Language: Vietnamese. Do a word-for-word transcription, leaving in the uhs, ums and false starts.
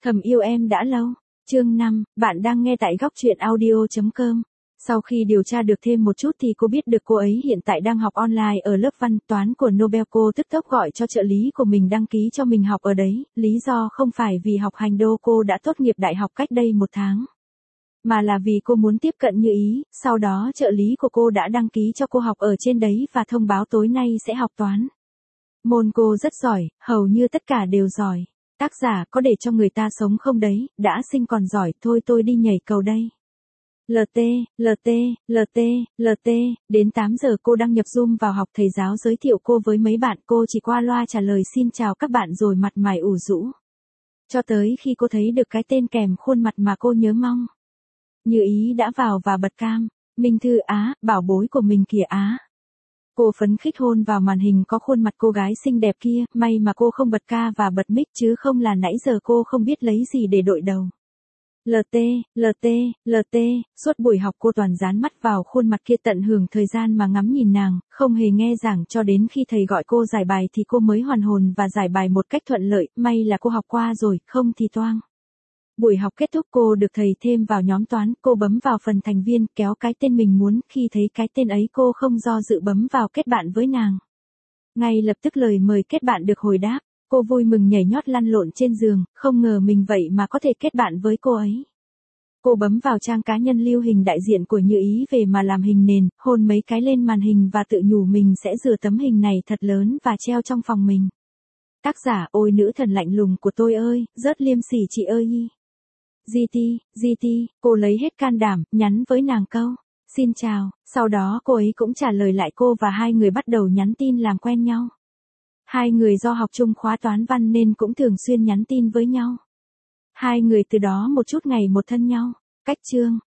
Thầm yêu em đã lâu. Chương năm, bạn đang nghe tại góc truyện audio chấm com. Sau khi điều tra được thêm một chút thì cô biết được cô ấy hiện tại đang học online ở lớp văn toán của Nobel. Cô tức tốc gọi cho trợ lý của mình đăng ký cho mình học ở đấy, lý do không phải vì học hành đô, cô đã tốt nghiệp đại học cách đây một tháng. Mà là vì cô muốn tiếp cận Như Ý, sau đó trợ lý của cô đã đăng ký cho cô học ở trên đấy và thông báo tối nay sẽ học toán. Môn cô rất giỏi, hầu như tất cả đều giỏi. Tác giả có để cho người ta sống không đấy, đã sinh còn giỏi, thôi tôi đi nhảy cầu đây. lờ tê, lờ tê, lờ tê, lờ tê, đến tám giờ cô đăng nhập Zoom vào học, thầy giáo giới thiệu cô với mấy bạn, cô chỉ qua loa trả lời xin chào các bạn rồi mặt mày ủ rũ. Cho tới khi cô thấy được cái tên kèm khuôn mặt mà cô nhớ mong. Như Ý đã vào và bật cam, Minh Thư á, bảo bối của mình kìa á. Cô phấn khích hôn vào màn hình có khuôn mặt cô gái xinh đẹp kia, may mà cô không bật ca và bật mic chứ không là nãy giờ cô không biết lấy gì để đội đầu. lờ tê, lờ tê, lờ tê, suốt buổi học cô toàn dán mắt vào khuôn mặt kia, tận hưởng thời gian mà ngắm nhìn nàng, không hề nghe giảng cho đến khi thầy gọi cô giải bài thì cô mới hoàn hồn và giải bài một cách thuận lợi, may là cô học qua rồi, không thì toang. Buổi học kết thúc cô được thầy thêm vào nhóm toán, cô bấm vào phần thành viên, kéo cái tên mình muốn, khi thấy cái tên ấy cô không do dự bấm vào kết bạn với nàng. Ngay lập tức lời mời kết bạn được hồi đáp, cô vui mừng nhảy nhót lăn lộn trên giường, không ngờ mình vậy mà có thể kết bạn với cô ấy. Cô bấm vào trang cá nhân lưu hình đại diện của Như Ý về mà làm hình nền, hôn mấy cái lên màn hình và tự nhủ mình sẽ rửa tấm hình này thật lớn và treo trong phòng mình. Tác giả ôi nữ thần lạnh lùng của tôi ơi, rớt liêm sỉ chị ơi y. giê tê, giê tê, cô lấy hết can đảm, nhắn với nàng câu, xin chào, sau đó cô ấy cũng trả lời lại cô và hai người bắt đầu nhắn tin làm quen nhau. Hai người do học chung khóa toán văn nên cũng thường xuyên nhắn tin với nhau. Hai người từ đó một chút ngày một thân nhau. Cách chương,